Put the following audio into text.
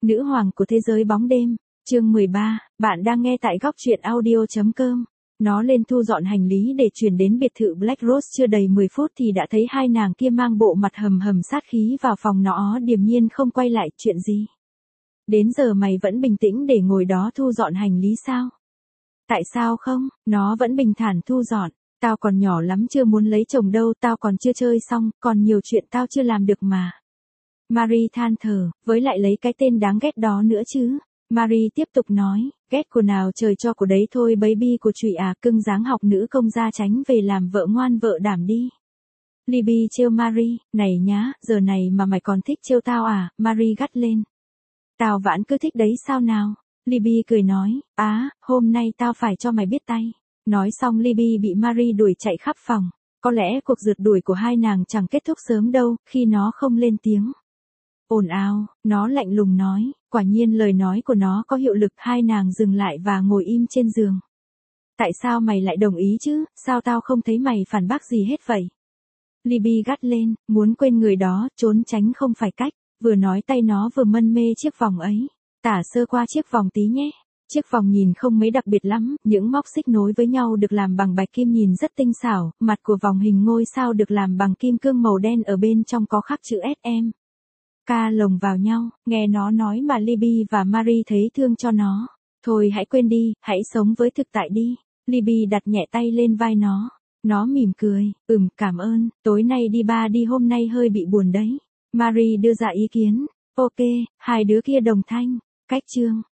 Nữ hoàng của thế giới bóng đêm. Chương 13, bạn đang nghe tại góc truyện audio.com. Nó lên thu dọn hành lý để chuyển đến biệt thự Black Rose chưa đầy 10 phút thì đã thấy hai nàng kia mang bộ mặt hầm hầm sát khí vào phòng. Nó điềm nhiên không quay lại. Chuyện gì? Đến giờ mày vẫn bình tĩnh để ngồi đó thu dọn hành lý sao? Tại sao không? Nó vẫn bình thản thu dọn. Tao còn nhỏ lắm, chưa muốn lấy chồng đâu, tao còn chưa chơi xong, còn nhiều chuyện tao chưa làm được mà. Marie than thở, với lại lấy cái tên đáng ghét đó nữa chứ. Marie tiếp tục nói, ghét của nào trời cho của đấy thôi baby của trụy à, cưng dáng học nữ công gia tránh về làm vợ ngoan vợ đảm đi. Libby trêu Marie, này nhá, giờ này mà mày còn thích trêu tao à? Marie gắt lên. Tao vãn cứ thích đấy sao nào? Libby cười nói, hôm nay tao phải cho mày biết tay. Nói xong Libby bị Marie đuổi chạy khắp phòng. Có lẽ cuộc rượt đuổi của hai nàng chẳng kết thúc sớm đâu, khi nó không lên tiếng. Ồn ào, nó lạnh lùng nói, quả nhiên lời nói của nó có hiệu lực. Hai nàng dừng lại và ngồi im trên giường. Tại sao mày lại đồng ý chứ, sao tao không thấy mày phản bác gì hết vậy? Libby gắt lên, muốn quên người đó, trốn tránh không phải cách. Vừa nói tay nó vừa mân mê chiếc vòng ấy. Tả sơ qua chiếc vòng tí nhé. Chiếc vòng nhìn không mấy đặc biệt lắm, những móc xích nối với nhau được làm bằng bạch kim nhìn rất tinh xảo, mặt của vòng hình ngôi sao được làm bằng kim cương màu đen, ở bên trong có khắc chữ SM. Ca lồng vào nhau, nghe nó nói mà Libby và Marie thấy thương cho nó. Thôi hãy quên đi, hãy sống với thực tại đi. Libby đặt nhẹ tay lên vai nó. Nó mỉm cười, cảm ơn, tối nay đi bar đi, hôm nay hơi bị buồn đấy. Marie đưa ra ý kiến, ok, hai đứa kia đồng thanh. Cách chương.